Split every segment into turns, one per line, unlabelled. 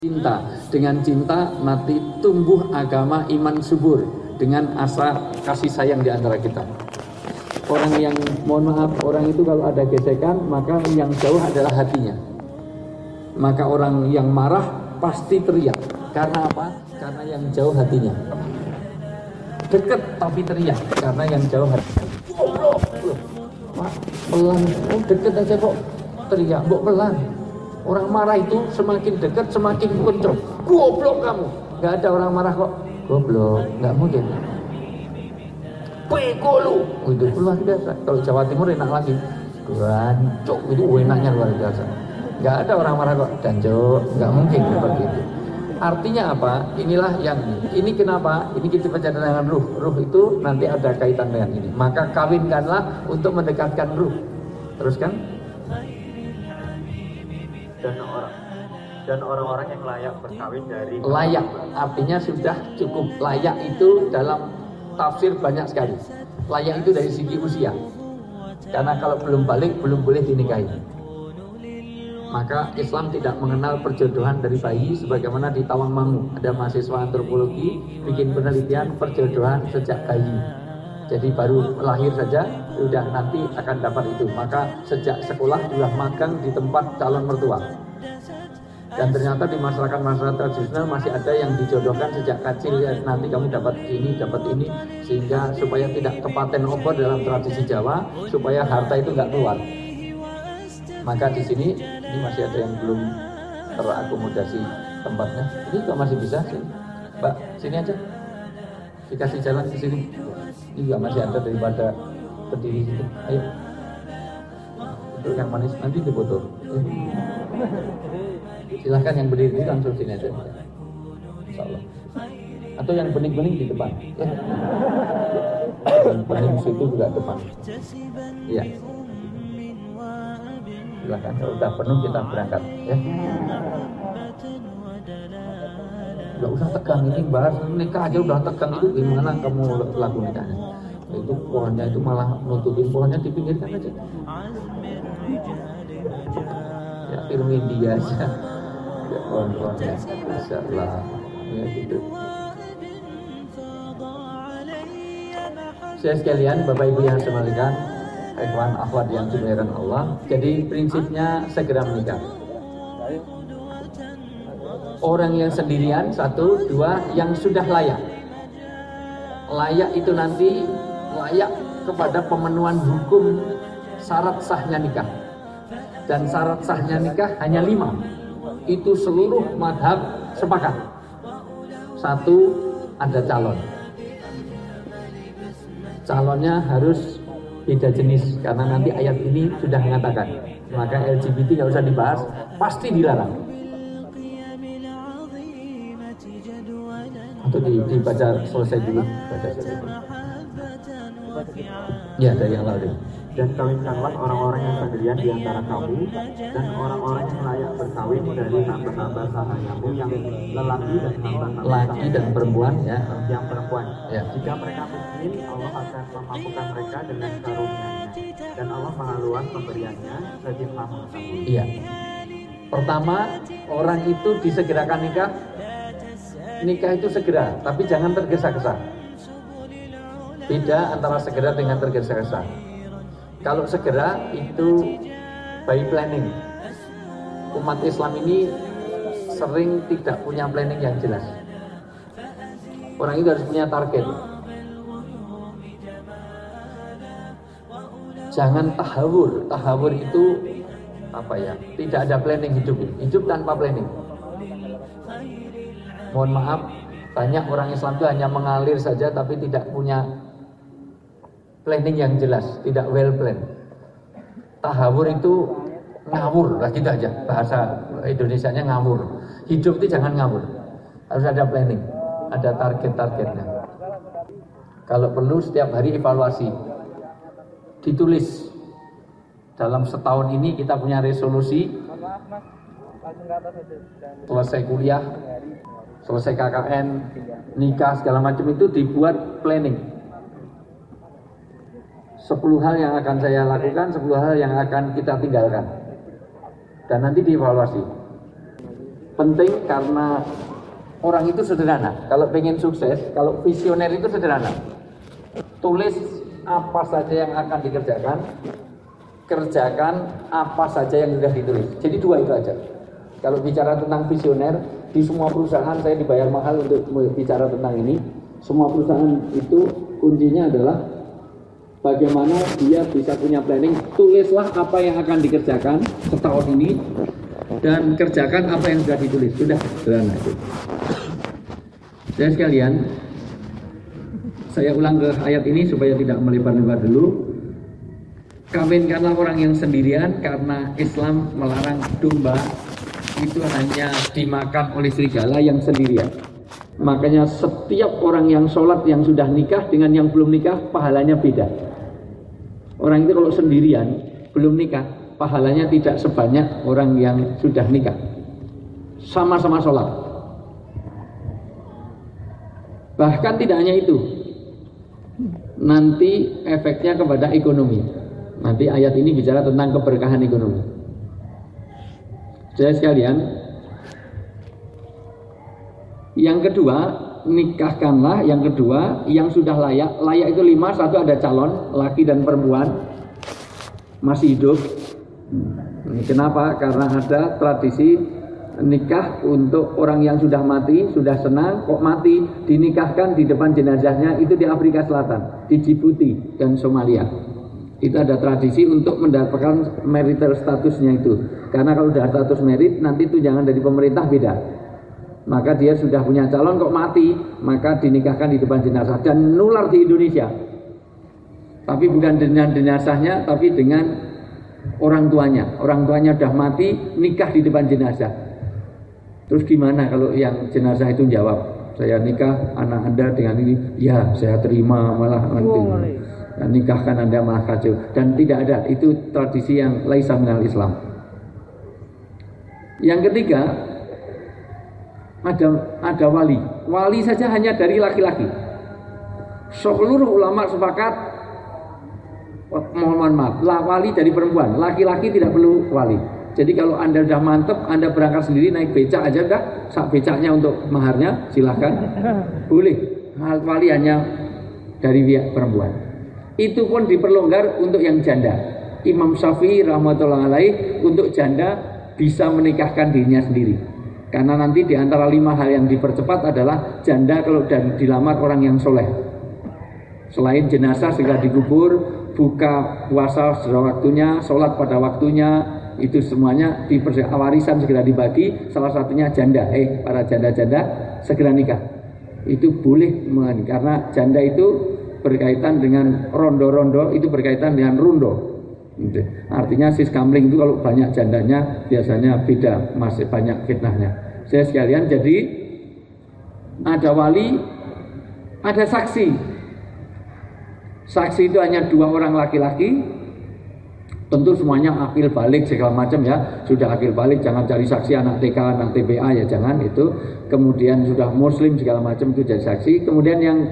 Cinta, dengan cinta nanti tumbuh agama iman subur dengan asa kasih sayang di antara kita. Orang yang, mohon maaf, orang itu kalau ada gesekan maka yang jauh adalah hatinya. Maka orang yang marah pasti teriak. Karena apa? Karena yang jauh hatinya. Dekat tapi teriak karena yang jauh hatinya. Pak, pelan, deket aja kok teriak, kok pelan. Orang marah itu semakin dekat semakin kencang. Goblok kamu. Gak ada orang marah kok goblok, gak mungkin. Peko lu. Itu luar biasa. Kalau Jawa Timur enak lagi. Gancok itu enaknya luar biasa. Gak ada orang marah kok gancok, gak mungkin seperti itu. Artinya apa? Inilah yang ini kenapa? Ini kita baca dengan ruh. Ruh itu nanti ada kaitan dengan ini. Maka kawinkanlah untuk mendekatkan ruh. Teruskan.
Dan orang-orang yang layak berkawin dari
layak artinya sudah cukup. Layak itu dalam tafsir banyak sekali. Layak itu dari segi usia, karena kalau belum balik belum boleh dinikahi. Maka Islam tidak mengenal perjodohan dari bayi, sebagaimana di Tawangmangu ada mahasiswa antropologi bikin penelitian perjodohan sejak bayi. Jadi baru lahir saja sudah nanti akan dapat itu. Maka sejak sekolah sudah magang di tempat calon mertua. Dan ternyata di masyarakat tradisional masih ada yang dijodohkan sejak kecil, ya, nanti kamu dapat ini, sehingga supaya tidak kepaten obor dalam tradisi Jawa, supaya harta itu nggak keluar. Maka di sini ini masih ada yang belum terakomodasi tempatnya. Ini kok masih bisa sih, Mbak, sini aja, dikasih jalan ke sini. Ini juga masih ada daripada berdiri situ. Ayo, itu yang manis nanti dipoto. Silahkan yang berdiri langsung sini aja, insyaallah. Atau yang bening-bening di depan, ya. Yang bening situ juga depan. Iya. Silahkan, kalau udah penuh kita berangkat, ya. Gak usah tegang, ini bahas nikah aja udah tegang, itu gimana kamu laku nikahnya? Itu pohonnya itu malah nutupin pohonnya, dipinggirkan aja. Ya, firmin dia aja. Ya pohon-pohonnya, insyaallah, ya gitu. Saya sekalian, Bapak Ibu yang saya muliakan, ikhwan akhwat yang dimuliakan Allah. Jadi prinsipnya segera menikah. Orang yang sendirian, satu, dua, yang sudah layak. Layak itu nanti layak kepada pemenuhan hukum syarat sahnya nikah. Dan syarat sahnya nikah hanya 5. Itu seluruh madhab sepakat. Satu, ada calon. Calonnya harus beda jenis, karena nanti ayat ini sudah mengatakan. Maka LGBT nggak usah dibahas, pasti dilarang. Atau dibaca selesai dulu, baca selesai dulu. Ya, dari yang lalu.
Dan kawinkanlah orang-orang yang sendirian di antara kamu, dan orang-orang yang layak berkawin dari hamba-hamba sahayamu yang lelaki dan hamba-hamba
laki dan perempuan, ya.
Yang perempuan.
Ya.
Jika mereka miskin, Allah akan memampukan mereka dengan karunia-Nya, dan Allah Maha Luas pemberiannya bagi Maha Mengetahui.
Iya. Pertama, orang itu disegerakan nikah. Nikah itu segera, tapi jangan tergesa-gesa. Beda antara segera dengan tergesa-gesa. Kalau segera itu by planning. Umat Islam ini sering tidak punya planning yang jelas. Orang itu harus punya target. Jangan tahawur. Tahawur itu apa ya? Tidak ada planning hidup. Hidup tanpa planning. Mohon maaf, banyak orang Islam itu hanya mengalir saja tapi tidak punya planning yang jelas, tidak well plan. Tahawur itu ngawur lah, gitu aja. Bahasa Indonesianya ngawur. Hidup itu jangan ngawur. Harus ada planning, ada target-targetnya. Kalau perlu setiap hari evaluasi. Ditulis. Dalam setahun ini kita punya resolusi. Selesai kuliah, selesai KKN, nikah segala macam itu dibuat planning. 10 hal yang akan saya lakukan, 10 hal yang akan kita tinggalkan. Dan nanti dievaluasi. Penting karena orang itu sederhana. Kalau pengen sukses, kalau visioner itu sederhana. Tulis apa saja yang akan dikerjakan, kerjakan apa saja yang sudah ditulis. Jadi dua itu aja. Kalau bicara tentang visioner, di semua perusahaan saya dibayar mahal untuk bicara tentang ini. Semua perusahaan itu kuncinya adalah bagaimana dia bisa punya planning. Tulislah apa yang akan dikerjakan setahun ini dan kerjakan apa yang sudah ditulis. Sudah sederhana itu. Saya sekalian, saya ulang ke ayat ini supaya tidak melebar-lebar dulu. Kawinkanlah orang yang sendirian karena Islam melarang domba itu hanya dimakan oleh serigala yang sendirian. Makanya setiap orang yang sholat yang sudah nikah dengan yang belum nikah pahalanya beda. Orang itu kalau sendirian belum nikah pahalanya tidak sebanyak orang yang sudah nikah. Sama-sama sholat. Bahkan tidak hanya itu, nanti efeknya kepada ekonomi. Nanti ayat ini bicara tentang keberkahan ekonomi. Saya sekalian, yang kedua, nikahkanlah. Yang kedua, yang sudah layak. Layak itu 5, satu ada calon, laki dan perempuan masih hidup. Kenapa? Karena ada tradisi nikah untuk orang yang sudah mati, sudah senang, kok mati, dinikahkan di depan jenazahnya. Itu di Afrika Selatan, di Djibouti dan Somalia. Itu ada tradisi untuk mendapatkan marital statusnya itu. Karena kalau sudah status merit, nanti tunjangan dari pemerintah beda. Maka dia sudah punya calon kok mati, maka dinikahkan di depan jenazah. Dan nular di Indonesia. Tapi bukan dengan jenazahnya, tapi dengan orang tuanya. Orang tuanya sudah mati, nikah di depan jenazah. Terus gimana kalau yang jenazah itu jawab, saya nikah anak Anda dengan ini, ya saya terima, malah nanti nikahkan Anda malah kacau. Dan tidak ada, itu tradisi yang laisa minal Islam. Yang ketiga, ada wali. Wali saja hanya dari laki-laki. Seluruh ulama sepakat, mohon maaf, wali dari perempuan. Laki-laki tidak perlu wali. Jadi kalau Anda sudah mantep, Anda berangkat sendiri naik becak aja dah, sak becaknya untuk maharnya silahkan, boleh. Wali hanya dari pihak perempuan. Itu pun diperlonggar untuk yang janda. Imam Syafi'i rahmatullahi alaih untuk janda bisa menikahkan dirinya sendiri. Karena nanti di antara 5 hal yang dipercepat adalah janda kalau dan dilamar orang yang soleh. Selain jenazah segera dikubur, buka puasa segera waktunya, sholat pada waktunya, itu semuanya warisan segera dibagi. Salah satunya janda. Para janda-janda segera nikah. Itu boleh karena janda itu berkaitan dengan rondo-rondo, itu berkaitan dengan rundo. Artinya sis kamling itu kalau banyak jandanya biasanya beda, masih banyak fitnahnya. Saya sekalian, jadi ada wali, ada saksi. Saksi itu hanya 2 orang laki-laki. Tentu semuanya akil balik segala macam ya. Sudah akil balik, jangan cari saksi anak TK, anak TPA ya, jangan itu. Kemudian sudah muslim segala macam itu jadi saksi. Kemudian yang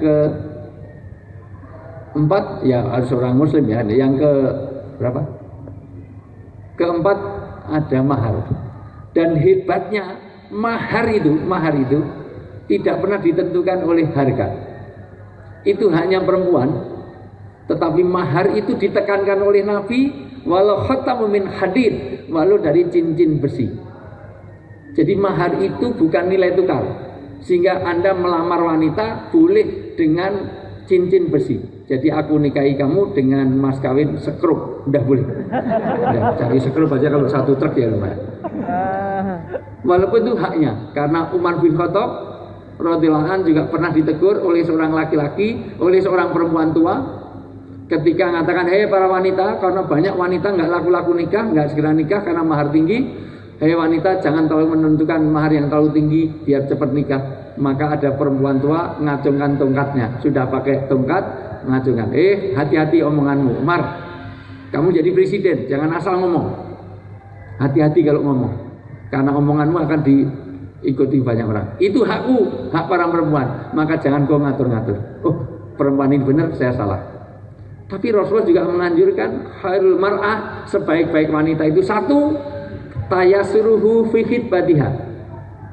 keempat ya harus orang muslim ya. Yang ke berapa? Keempat ada mahar. Dan hebatnya mahar itu tidak pernah ditentukan oleh harga. Itu hanya perempuan. Tetapi mahar itu ditekankan oleh Nabi, walau khatamu min hadid, walau dari cincin besi. Jadi mahar itu bukan nilai tukar. Sehingga Anda melamar wanita boleh dengan cincin besi. Jadi aku nikahi kamu dengan mas kawin sekrup, udah boleh. Udah, cari sekrup aja kalau 1 truk ya lumayan. Walaupun itu haknya, karena Umar bin Khattab radhiyallahu anhu juga pernah ditegur oleh seorang laki-laki, oleh seorang perempuan tua, ketika mengatakan, hei para wanita, karena banyak wanita nggak laku-laku nikah, nggak segera nikah karena mahar tinggi. Hei wanita, jangan terlalu menentukan mahar yang terlalu tinggi biar cepat nikah. Maka ada perempuan tua ngacungkan tongkatnya, sudah pakai tongkat, ngacungkan. Hati-hati omonganmu, Umar. Kamu jadi presiden, jangan asal ngomong. Hati-hati kalau ngomong, karena omonganmu akan diikuti banyak orang. Itu hakku, hak para perempuan. Maka jangan kau ngatur-ngatur. Oh, perempuan ini benar, saya salah. Tapi Rasulullah juga menganjurkan khairul mar'ah, sebaik-baik wanita itu 1, tayassuruhu fi khitbatiha.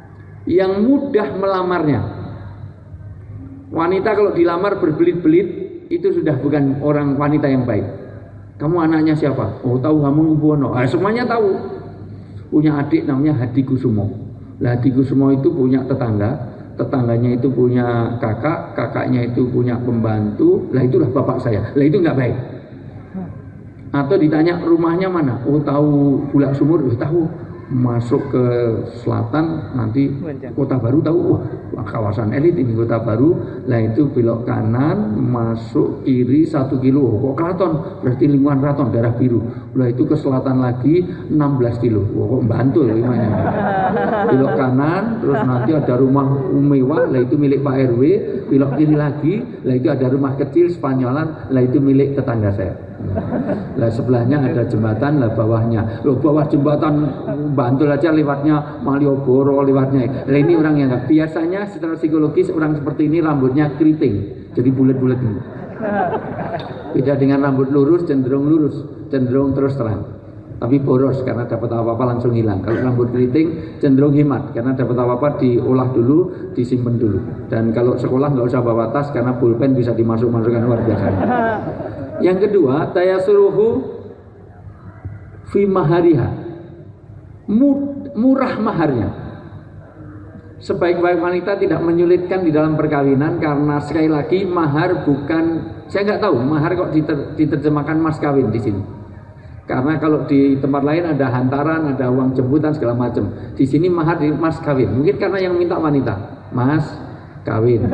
yang mudah melamarnya. Wanita kalau dilamar berbelit-belit itu sudah bukan orang wanita yang baik. Kamu anaknya siapa? Oh, tahu Hamengkubuwono. Semuanya tahu. Punya adik namanya Hadikusumo. Lah Hadikusumo itu punya tetangga, tetangganya itu punya kakak, kakaknya itu punya pembantu. Lah itulah bapak saya. Lah itu nggak baik. Atau ditanya rumahnya mana? Oh, tahu Bulak Sumur. Tahu. Masuk ke selatan nanti Kota Baru, tahu, wah kawasan elit ini Kota Baru. Lah itu belok kanan masuk kiri 1 kilo, kok keraton, berarti lingkungan keraton daerah biru. Lah itu ke selatan lagi 16 kilo, kok Bantul gimana. Belok kanan terus nanti ada rumah mewah, lah itu milik Pak RW. Belok kiri lagi, lah itu ada rumah kecil Spanyolan, lah itu milik tetangga saya. Lah sebelahnya ada jembatan, lah bawahnya, loh bawah jembatan Bantul aja lewatnya Malioboro, lewatnya. Lah ini orang yang enggak, biasanya secara psikologis orang seperti ini rambutnya keriting, jadi bulat-bulat ini. Beda dengan rambut lurus, cenderung terus terang. Tapi boros karena dapat apa-apa langsung hilang. Kalau rambut keriting cenderung hemat karena dapat apa-apa diolah dulu, disimpan dulu. Dan kalau sekolah nggak usah bawa tas karena pulpen bisa dimasuk-masukkan luar biasa. Yang kedua, tayasuruhu fi mahariha. Murah maharnya. Sebaik-baik wanita tidak menyulitkan di dalam perkawinan karena sekali lagi mahar bukan, saya nggak tahu mahar kok diterjemahkan mas kawin di sini. Karena kalau di tempat lain ada hantaran, ada uang jemputan segala macam. Di sini mahar di mas kawin. Mungkin karena yang minta wanita, mas kawin.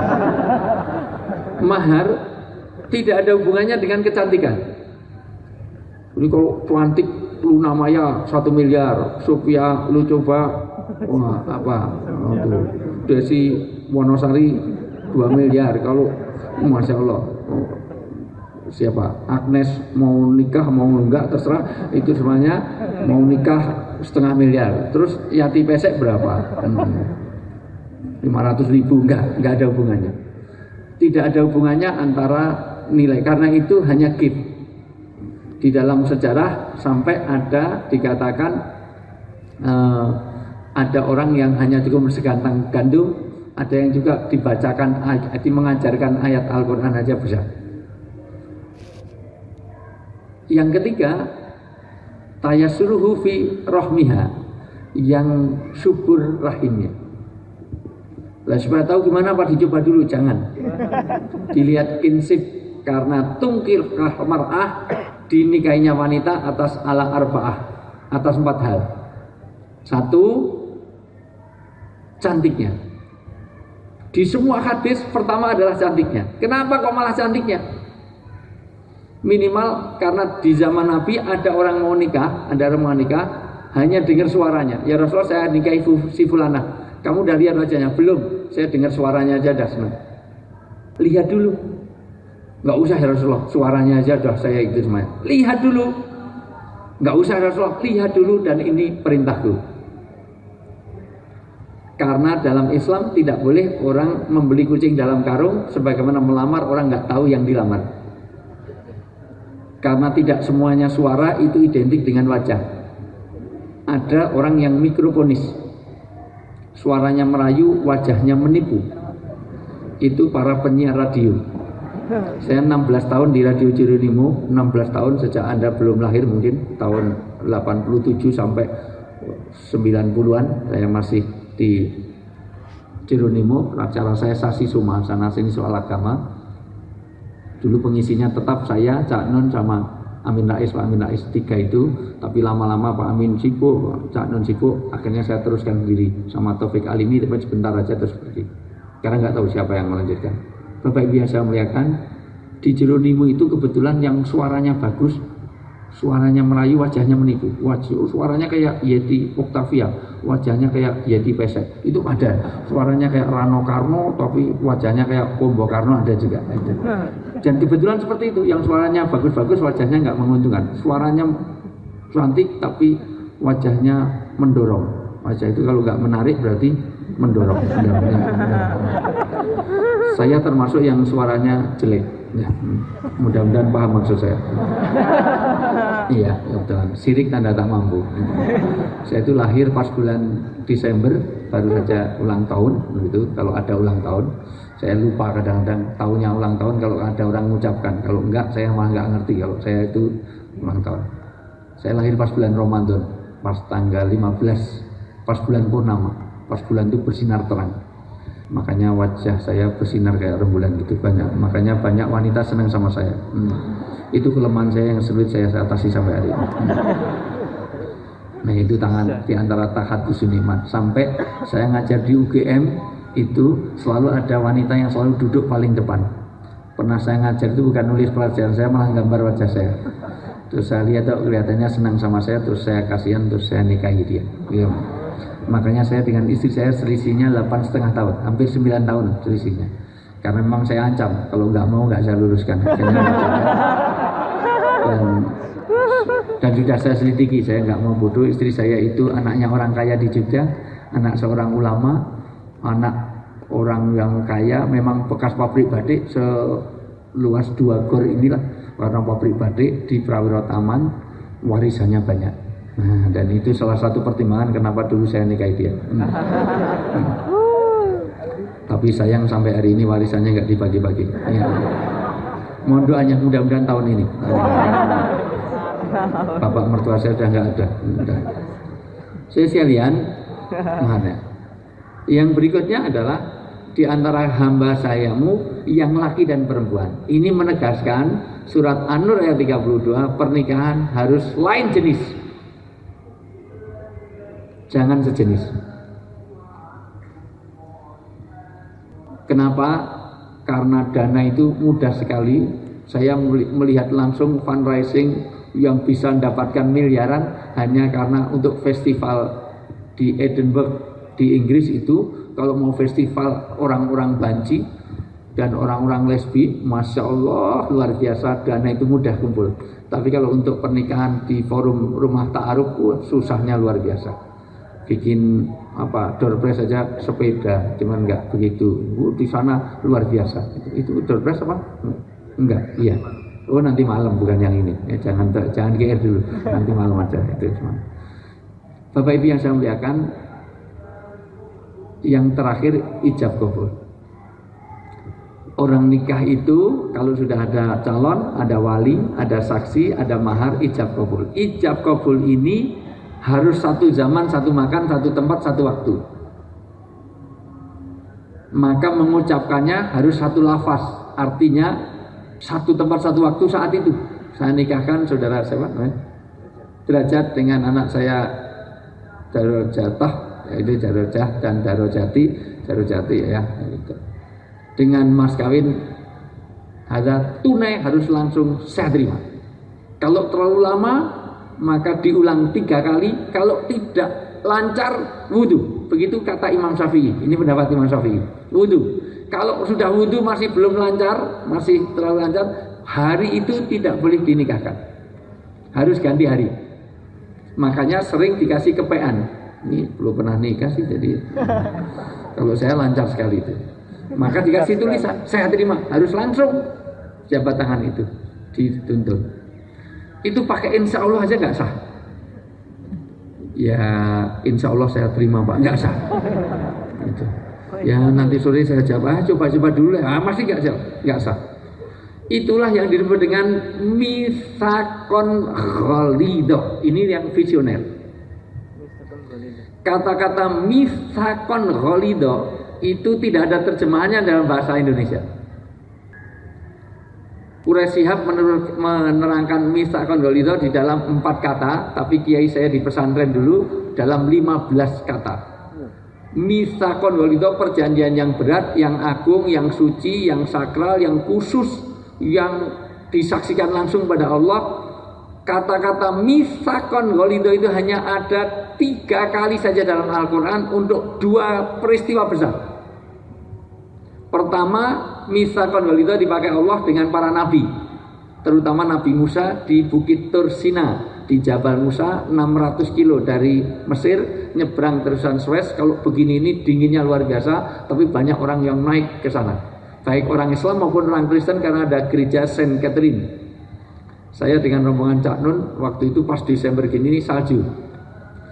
Mahar tidak ada hubungannya dengan kecantikan. Jadi kalau cantik Luna Maya 1 miliar, Sophia lu coba wah apa? Desi Wonosari 2 miliar. Kalau Masya Allah, siapa? Agnes mau nikah mau enggak terserah, itu semuanya mau nikah 0,5 miliar. Terus Yati Pesek berapa? 500.000, enggak ada hubungannya. Tidak ada hubungannya antara nilai, karena itu hanya gift. Di dalam sejarah sampai ada dikatakan ada orang yang hanya cukup segantang gandum, ada yang juga dibacakan, mengajarkan ayat Al-Quran aja bisa. Yang ketiga, tayasuruhu fi rohmiha, yang subur rahimnya. Lah supaya tahu gimana Pak, dicoba dulu, jangan dilihat kinsip, karena tungkir mar'ah, dinikahinya wanita atas ala arba'ah, atas 4 hal. 1, cantiknya. Di semua hadis pertama adalah cantiknya. Kenapa kok malah cantiknya? Minimal karena di zaman Nabi ada orang mau nikah, hanya dengar suaranya. Ya Rasulullah, saya nikahi si fulana. Kamu udah lihat wajahnya? Belum. Saya dengar suaranya aja dah senang. Lihat dulu. Nggak usah ya Rasulullah, suaranya aja dah saya itu semuanya. Lihat dulu. Nggak usah ya Rasulullah, lihat dulu, dan ini perintahku. Karena dalam Islam tidak boleh orang membeli kucing dalam karung, sebagaimana melamar orang nggak tahu yang dilamar. Karena tidak semuanya suara itu identik dengan wajah. Ada orang yang mikrofonis, suaranya merayu, wajahnya menipu. Itu para penyiar radio. Saya 16 tahun di Radio Jeronimo, 16 tahun sejak Anda belum lahir mungkin, tahun 87 sampai 90-an saya masih di Jeronimo. Acara saya Sasi Suma, sana sini soal agama. Dulu pengisinya tetap saya, Cak Nun sama Amin Rais, Pak Amin Rais 3 itu. Tapi lama-lama Pak Amin sibuk, Cak Nun sibuk, akhirnya saya teruskan sendiri sama Taufik Alimi, tapi sebentar aja terus pergi. Karena nggak tahu siapa yang melanjutkan. Bapak biasa melihatkan di Jeronimo itu kebetulan yang suaranya bagus, suaranya merayu, wajahnya menipu. Suaranya kayak Yeti Octavia, wajahnya kayak Yeti Pesek. Itu ada. Suaranya kayak Rano Karno, tapi wajahnya kayak Kombo Karno, ada juga. Ada. Dan kebetulan seperti itu, yang suaranya bagus-bagus, wajahnya nggak menguntungkan. Suaranya cantik, tapi wajahnya mendorong. Wajah itu kalau nggak menarik berarti mendorong. Saya termasuk yang suaranya jelek. Ya, mudah-mudahan paham maksud saya. Iya, betul. Sirik tanda tak mampu. Saya itu lahir pas bulan Desember baru saja ulang tahun begitu. Kalau ada ulang tahun, saya lupa kadang-kadang tahunnya ulang tahun kalau ada orang mengucapkan. Kalau enggak, saya malah enggak ngerti kalau saya itu ulang tahun. Saya lahir pas bulan Ramadan, pas tanggal 15, pas bulan purnama, pas bulan itu bersinar terang. Makanya wajah saya bersinar kayak rembulan gitu banyak. Makanya banyak wanita senang sama saya. Itu kelemahan saya yang sulit saya atasi sampai hari ini. Nah itu tangan di antara tahadus nikmat. Sampai saya ngajar di UGM itu selalu ada wanita yang selalu duduk paling depan. Pernah saya ngajar itu bukan nulis pelajaran, saya malah gambar wajah saya. Terus saya lihat kelihatannya senang sama saya, terus saya kasihan, terus saya nikahi dia. Ya. Makanya saya dengan istri saya selisihnya 8,5 tahun, hampir 9 tahun selisihnya. Karena memang saya ancam, kalau nggak mau nggak saya luruskan. Dan sudah saya selidiki, saya nggak mau bodoh. Istri saya itu anaknya orang kaya di Jogja, anak seorang ulama, anak orang yang kaya, memang bekas pabrik batik seluas 2 gor inilah, warna pabrik batik di Prawiro Taman, warisannya banyak. Nah, dan itu salah satu pertimbangan kenapa dulu saya nikahi dia. Tapi sayang sampai hari ini warisannya nggak dibagi-bagi. Ya. Mohon doanya mudah-mudahan tahun ini. Bapak mertua saya sudah nggak ada. Saya sekalian, mana? Yang berikutnya adalah di antara hamba sayamu yang laki dan perempuan. Ini menegaskan surat An-Nur ayat 32, pernikahan harus lain jenis. Jangan sejenis. Kenapa? Karena dana itu mudah sekali. Saya melihat langsung fundraising yang bisa mendapatkan miliaran hanya karena untuk festival di Edinburgh di Inggris itu. Kalau mau festival orang-orang banci dan orang-orang lesbi, Masya Allah luar biasa, dana itu mudah kumpul. Tapi kalau untuk pernikahan di forum rumah ta'aruf, susahnya luar biasa. Bikin door prize saja sepeda, cuman enggak begitu. Di sana luar biasa. Itu door prize apa? Enggak, iya. Oh nanti malam bukan yang ini. Jangan GR dulu. Nanti malam aja itu cuma. Bapak Ibu yang saya muliakan, yang terakhir ijab kabul. Orang nikah itu kalau sudah ada calon, ada wali, ada saksi, ada mahar, ijab kabul. Ijab kabul ini harus satu zaman, satu makan, satu tempat, satu waktu. Maka mengucapkannya harus satu lafaz. Artinya satu tempat, satu waktu saat itu. Saya nikahkan saudara siapa? Derajat dengan anak saya Darojatah, yaitu Darojah dan Darojati ya. Dengan mas kawin ada tunai harus langsung saya terima. Kalau terlalu lama maka diulang 3 kali, kalau tidak lancar wudhu. Begitu kata Imam Syafi'i. Ini pendapat Imam Syafi'i. Wudhu. Kalau sudah wudhu masih belum lancar, masih terlalu lancar, hari itu tidak boleh dinikahkan. Harus ganti hari. Makanya sering dikasih kepean. Ini belum pernah nikah sih, jadi kalau saya lancar sekali itu. Maka dikasih tulisan, saya terima, harus langsung jabat tangan itu dituntun. Itu pakai insya Allah aja nggak sah. Ya insya Allah saya terima Pak, nggak sah. Gitu. Ya nanti sore saya jawab, coba dulu ya, masih nggak sah. Itulah yang disebut dengan mitsaqon ghalidho. Ini yang visioner. Kata-kata mitsaqon ghalidho itu tidak ada terjemahannya dalam bahasa Indonesia. Quraisy Shihab menerangkan mitsaqon ghalidho di dalam 4 kata, tapi kiai saya di pesantren dulu dalam 15 kata. Mitsaqon ghalidho, perjanjian yang berat, yang agung, yang suci, yang sakral, yang khusus, yang disaksikan langsung pada Allah. Kata-kata mitsaqon ghalidho itu hanya ada 3 kali saja dalam Al-Quran untuk 2 peristiwa besar. Pertama, mitsaqon ghalidho dipakai Allah dengan para nabi, terutama Nabi Musa di Bukit Tur Sina, di Jabal Musa, 600 kilo dari Mesir, nyebrang terusan Suez. Kalau begini ini dinginnya luar biasa, tapi banyak orang yang naik ke sana, baik orang Islam maupun orang Kristen, karena ada gereja Saint Catherine. Saya dengan rombongan Cak Nun waktu itu pas Desember gini salju.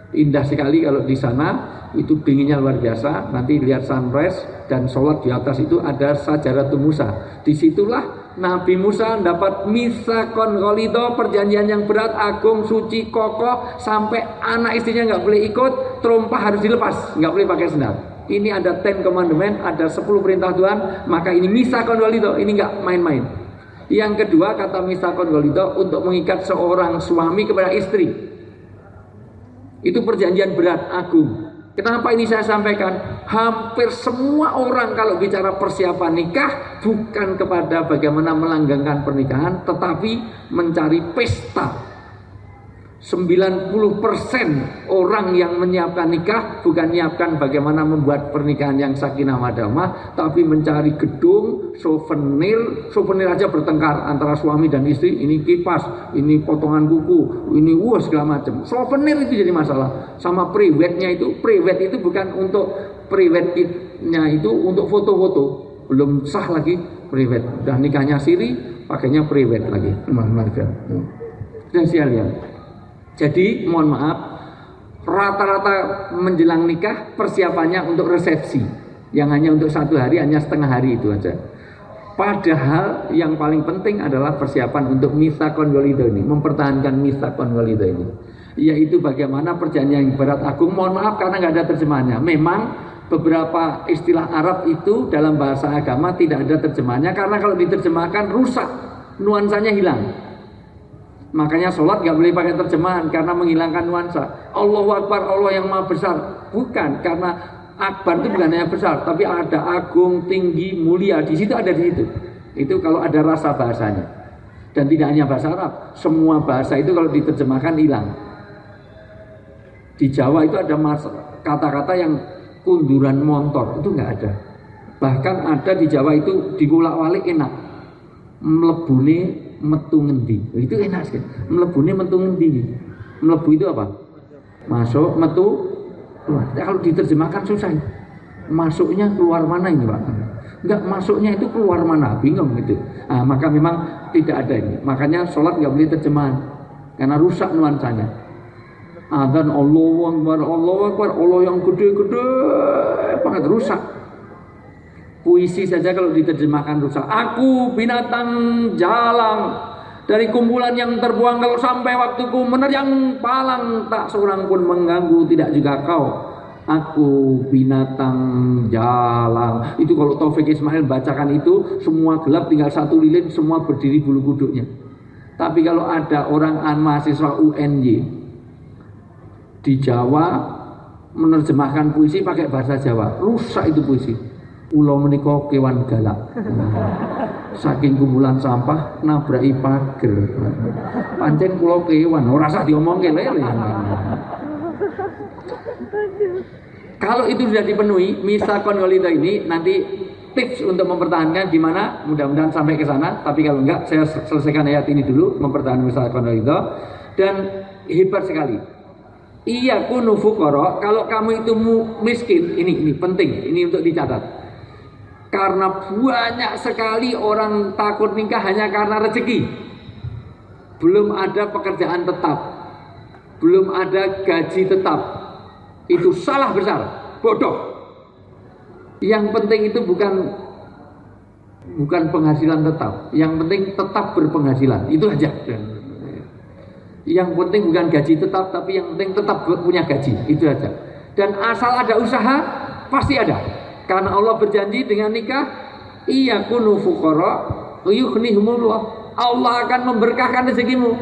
Indah sekali kalau di sana, itu dinginnya luar biasa. Nanti lihat sunrise dan sholat di atas itu ada Sajaratun Musa. Disitulah Nabi Musa dapat mitsaqon ghalidha, perjanjian yang berat, agung, suci, kokoh, sampai anak istrinya nggak boleh ikut, terompah harus dilepas, nggak boleh pakai sendal. Ini ada 10 commandment, ada 10 perintah Tuhan, maka ini mitsaqon ghalidha, ini nggak main-main. Yang kedua, kata mitsaqon ghalidha untuk mengikat seorang suami kepada istri. Itu perjanjian berat, agung. Kenapa ini saya sampaikan? Hampir semua orang kalau bicara persiapan nikah bukan kepada bagaimana melanggengkan pernikahan, tetapi mencari pesta. 90% orang yang menyiapkan nikah bukan menyiapkan bagaimana membuat pernikahan yang sakinah mawaddah, tapi mencari gedung, souvenir aja bertengkar antara suami dan istri. Ini kipas, ini potongan kuku, ini segala macam. Souvenir itu jadi masalah. Sama prewednya itu, prewed itu bukan untuk prewednya itu untuk foto-foto, belum sah lagi prewed. Udah nikahnya siri, pakainya prewed lagi. Dan sekalian. Jadi mohon maaf, rata-rata menjelang nikah persiapannya untuk resepsi, yang hanya untuk 1 hari, hanya setengah hari itu aja. Padahal yang paling penting adalah persiapan untuk mitsaqon ghalidha ini, mempertahankan mitsaqon ghalidha ini, yaitu bagaimana perjanjian yang berat agung. Mohon maaf karena nggak ada terjemahannya. Memang beberapa istilah Arab itu dalam bahasa agama tidak ada terjemahannya, karena kalau diterjemahkan rusak, nuansanya hilang. Makanya sholat gak boleh pakai terjemahan karena menghilangkan nuansa. Allahu Akbar, Allah yang maha besar. Bukan, karena akbar itu bukan hanya besar, tapi ada agung, tinggi, mulia. Di situ ada di situ. Itu kalau ada rasa bahasanya. Dan tidak hanya bahasa Arab, semua bahasa itu kalau diterjemahkan hilang. Di Jawa itu ada kata-kata yang kunduran montor, itu nggak ada. Bahkan ada di Jawa itu diwolak-walik enak. Mlebune metu ngendi, itu enak sekali. Mlebune metu ngendi. Mlebu itu apa? Masuk, metu keluar. Ya, kalau diterjemahkan susah. Masuknya keluar mana ini, Pak? Enggak, masuknya itu keluar mana? Bingung gitu. Nah, maka memang tidak ada ini. Makanya sholat nggak boleh terjemahan karena rusak nuansanya. Adzan Allahu Akbar, Allahu Akbar, Allah yang gede-gede banget, rusak. Puisi saja kalau diterjemahkan rusak. Aku binatang jalang dari kumpulan yang terbuang, kalau sampai waktuku menerjang palang, tak seorang pun mengganggu, tidak juga kau. Aku binatang jalang. Itu kalau Taufik Ismail bacakan itu, semua gelap, tinggal 1 lilin, semua berdiri bulu kuduknya. Tapi kalau ada orang mahasiswa UNY di Jawa menerjemahkan puisi pakai bahasa Jawa, rusak itu puisi. Ulo menika kewan galak, saking kumpulan sampah nabraki pager. Pancen kula kewan, ora usah diomongke lele. Kalau itu sudah dipenuhi mitsaqon ghalidha ini, nanti tips untuk mempertahankan gimana? Mudah-mudahan sampai ke sana. Tapi kalau enggak, saya selesaikan ayat ini dulu, mempertahankan mitsaqon ghalidha. Dan hebat sekali. Iya kunu fuqara, kalau kamu itu miskin, ini penting, ini untuk dicatat. Karena banyak sekali orang takut nikah hanya karena rezeki. Belum ada pekerjaan tetap, belum ada gaji tetap. Itu salah besar, bodoh. Yang penting itu bukan penghasilan tetap. Yang penting tetap berpenghasilan, itu aja. Yang penting bukan gaji tetap, tapi yang penting tetap punya gaji, itu aja. Dan asal ada usaha, pasti ada. Karena Allah berjanji dengan nikah, iyakunu fuqara yughnihumullah. Allah akan memberkahkan rezekimu.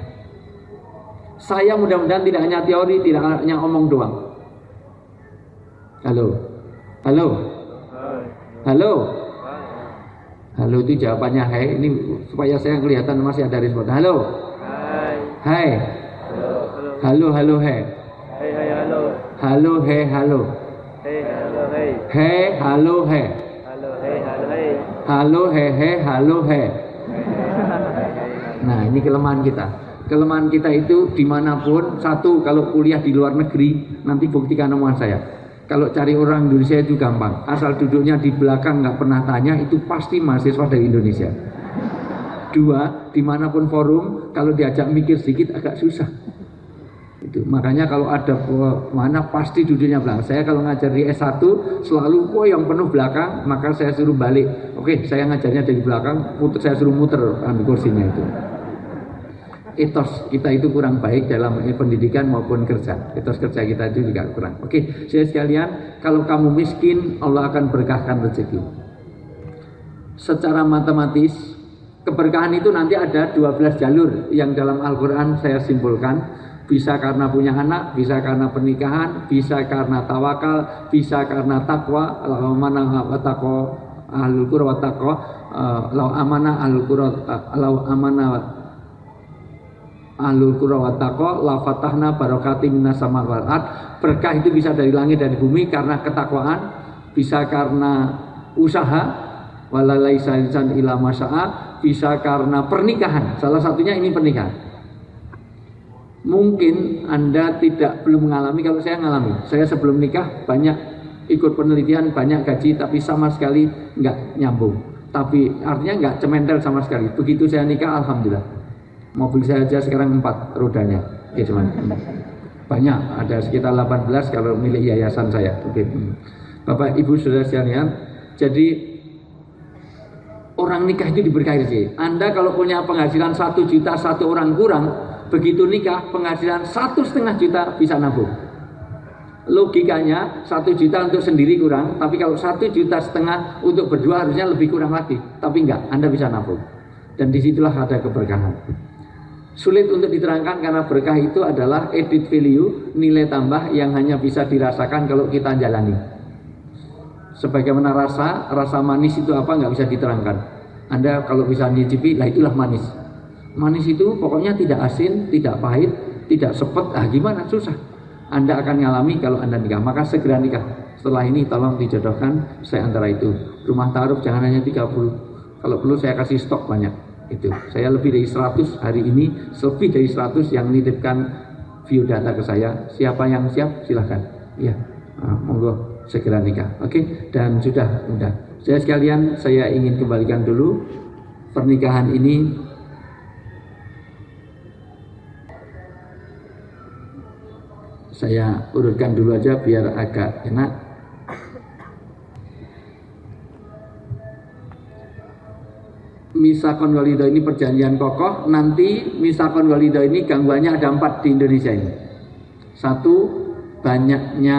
Saya mudah-mudahan tidak hanya teori, tidak hanya omong doang. Halo. Halo. Halo. Halo itu jawabannya hai. Ini supaya saya kelihatan masih ada respon. Halo. Hai. Halo, halo, hai.
Hai, halo.
Halo, hai, halo.
Hey, halo, hey.
Hey, halo, hey.
Halo, hey, halo, hey.
Halo, hey, hey, halo, hey. Nah, ini kelemahan kita. Kelemahan kita itu dimanapun. Satu, kalau kuliah di luar negeri, nanti buktikan omongan saya. Kalau cari orang Indonesia itu gampang. Asal duduknya di belakang nggak pernah tanya, itu pasti mahasiswa dari Indonesia. Dua, dimanapun forum, kalau diajak mikir sedikit agak susah. Gitu. Makanya kalau ada mana pasti duduknya belakang. Saya kalau ngajar di S1 selalu yang penuh belakang, maka saya suruh balik. Oke, saya ngajarnya dari belakang, saya suruh muter kursinya itu. Etos kita itu kurang baik dalam pendidikan maupun kerja. Etos kerja kita itu juga kurang. Oke, saya sekalian, kalau kamu miskin, Allah akan berkahkan rezeki. Secara matematis, keberkahan itu nanti ada 12 jalur yang dalam Al-Quran saya simpulkan. Bisa karena punya anak, bisa karena pernikahan, bisa karena tawakal, bisa karena takwa. Lau amana wattaqwa ahlul qura wattaqwa, lau amana ahlul qura wattaqwa la fatahna barakati minas sama wal ard. Berkah itu bisa dari langit dari bumi karena ketakwaan, bisa karena usaha, walalaisa insan ila masya'a, bisa karena pernikahan. Salah satunya ini pernikahan. Mungkin Anda belum mengalami, kalau saya mengalami. Saya sebelum nikah banyak ikut penelitian, banyak gaji, tapi sama sekali nggak nyambung. Tapi artinya nggak cementel sama sekali. Begitu saya nikah, alhamdulillah. Mobil saya aja sekarang 4 rodanya. Ya cuman banyak, ada sekitar 18 kalau milik yayasan saya. Oke. Bapak Ibu Saudara sekalian, jadi orang nikah itu diberkahi rezeki. Anda kalau punya penghasilan 1 juta, 1 orang kurang, begitu nikah penghasilan 1,5 juta bisa nabung. Logikanya 1 juta untuk sendiri kurang, tapi kalau 1,5 juta untuk berdua harusnya lebih kurang lagi. Tapi enggak, Anda bisa nabung. Dan disitulah ada keberkahan. Sulit untuk diterangkan karena berkah itu adalah added value, nilai tambah yang hanya bisa dirasakan kalau kita jalani. Sebagaimana rasa manis itu apa nggak bisa diterangkan. Anda kalau bisa nyicipi, lah itulah manis. Manis itu pokoknya tidak asin, tidak pahit, tidak sepet. Gimana? Susah. Anda akan ngalami kalau Anda nikah. Maka segera nikah. Setelah ini tolong dijodohkan saya antara itu. Rumah ta'aruf jangan hanya 30. Kalau perlu saya kasih stok banyak. Itu. Saya lebih dari 100 hari ini, lebih dari 100 yang nitipkan biodata ke saya. Siapa yang siap silahkan. Ya, monggo segera nikah. Oke, dan sudah mudah. Saya sekalian, saya ingin kembalikan dulu pernikahan ini. Saya urutkan dulu aja biar agak enak. Misakon walido ini perjanjian kokoh. Nanti misakon walido ini gangguannya ada 4 di Indonesia ini. 1, banyaknya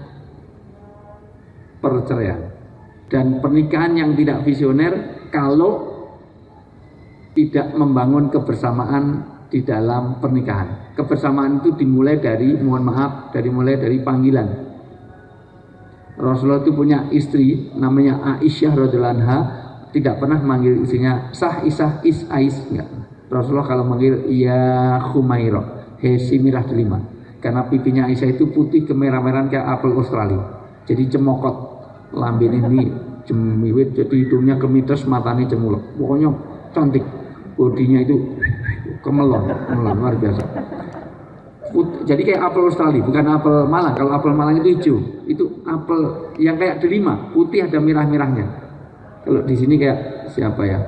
perceraian dan pernikahan yang tidak visioner kalau tidak membangun kebersamaan di dalam pernikahan. Kebersamaan itu dimulai dari, mulai dari panggilan. Rasulullah itu punya istri namanya Aisyah radhiyallahu anha, tidak pernah manggil istrinya Sah, Isah, Is, Ais, enggak. Rasulullah kalau manggil ya Khumairah, hei mirah delima. Karena pipinya Aisyah itu putih kemerah-merahan kayak apel Australia. Jadi cemokot, lambene ini cemiwit, jadi hidungnya kemites, matanya cemulok. Pokoknya cantik. Bodinya itu kemelon luar biasa. Jadi kayak apel Australia, bukan apel Malang. Kalau apel Malang itu hijau, itu apel yang kayak delima, putih ada merah-merahnya. Kalau di sini kayak siapa ya?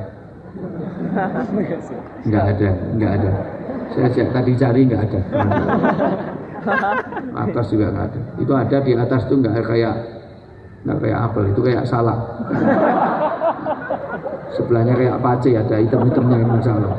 Enggak ada. Saya tadi cari enggak ada. Atas juga enggak ada. Itu ada di atas tuh enggak kayak apel, itu kayak salak. Sebelahnya kayak pace, ada hitam-hitamnya yang masalah.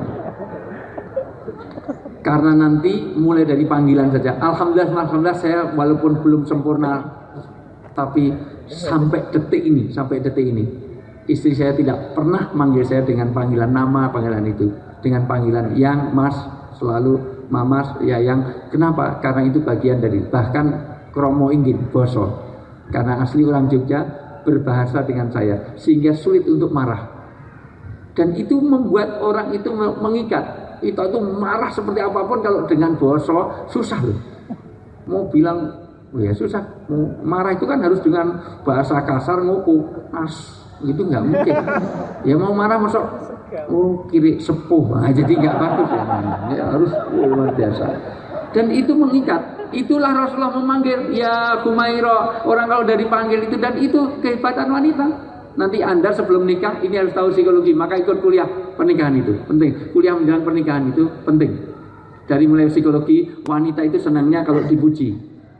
Karena nanti mulai dari panggilan saja. Alhamdulillah saya walaupun belum sempurna, tapi sampai detik ini istri saya tidak pernah manggil saya dengan panggilan nama, panggilan itu, dengan panggilan yang mas, selalu mamas, ya yang. Kenapa? Karena itu bagian dari, bahkan kromo inggin boso, karena asli orang Jogja, berbahasa dengan saya sehingga sulit untuk marah. Dan itu membuat orang itu mengikat. Itu marah seperti apapun, kalau dengan boso susah loh. Mau bilang ya susah. Mau marah itu kan harus dengan bahasa kasar, nguku itu nggak mungkin. Ya mau marah masuk kiri sepuh, jadi nggak bagus ya. Harus luar biasa. Dan itu mengikat. Itulah Rasulullah memanggil ya Khumairah. Orang kalau dari panggil itu, dan itu kehebatan wanita. Nanti Anda sebelum nikah ini harus tahu psikologi, maka ikut kuliah pernikahan itu penting. Kuliah menjelang pernikahan itu penting. Dari mulai psikologi, wanita itu senangnya kalau dipuji.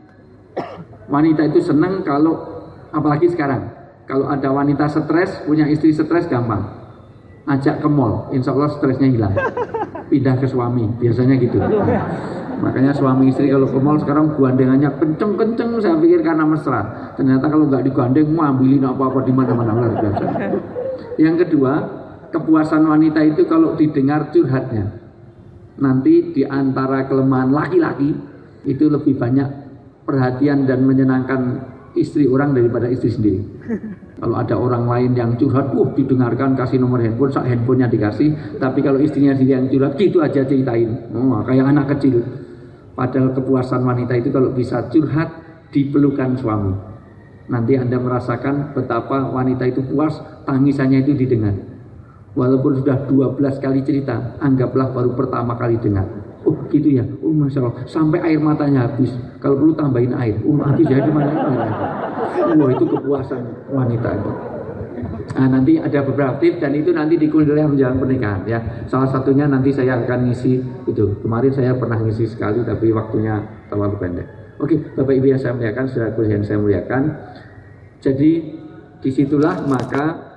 Wanita itu senang kalau, apalagi sekarang, kalau ada wanita stres, punya istri stres gampang. Ajak ke mall, insya Allah stresnya hilang. Pindah ke suami, biasanya gitu. Makanya suami istri kalau ke mall sekarang gandengannya kenceng-kenceng, saya pikir karena mesra. Ternyata kalau nggak digandeng, mau ambilin apa-apa di mana-mana, luar biasa. Yang kedua, kepuasan wanita itu kalau didengar curhatnya. Nanti di antara kelemahan laki-laki itu lebih banyak perhatian dan menyenangkan istri orang daripada istri sendiri. Kalau ada orang lain yang curhat, didengarkan, kasih nomor handphone, handphonenya dikasih. Tapi kalau istrinya sendiri yang curhat, gitu aja ceritain. Kayak anak kecil. Padahal kepuasan wanita itu kalau bisa curhat di pelukan suami. Nanti Anda merasakan betapa wanita itu puas, tangisannya itu didengar. Walaupun sudah 12 kali cerita, anggaplah baru pertama kali dengar. Oh gitu ya, oh Masya Allah, sampai air matanya habis. Kalau perlu tambahin air, habis ya di mana? Itu kepuasan wanita itu. Nah, nanti ada beberapa tips dan itu nanti dikuliah menjelang pernikahan ya. Salah satunya nanti saya akan ngisi itu. Kemarin saya pernah ngisi sekali tapi waktunya terlalu pendek. Oke, Bapak Ibu yang saya muliakan, saudaraku yang saya muliakan. Jadi disitulah maka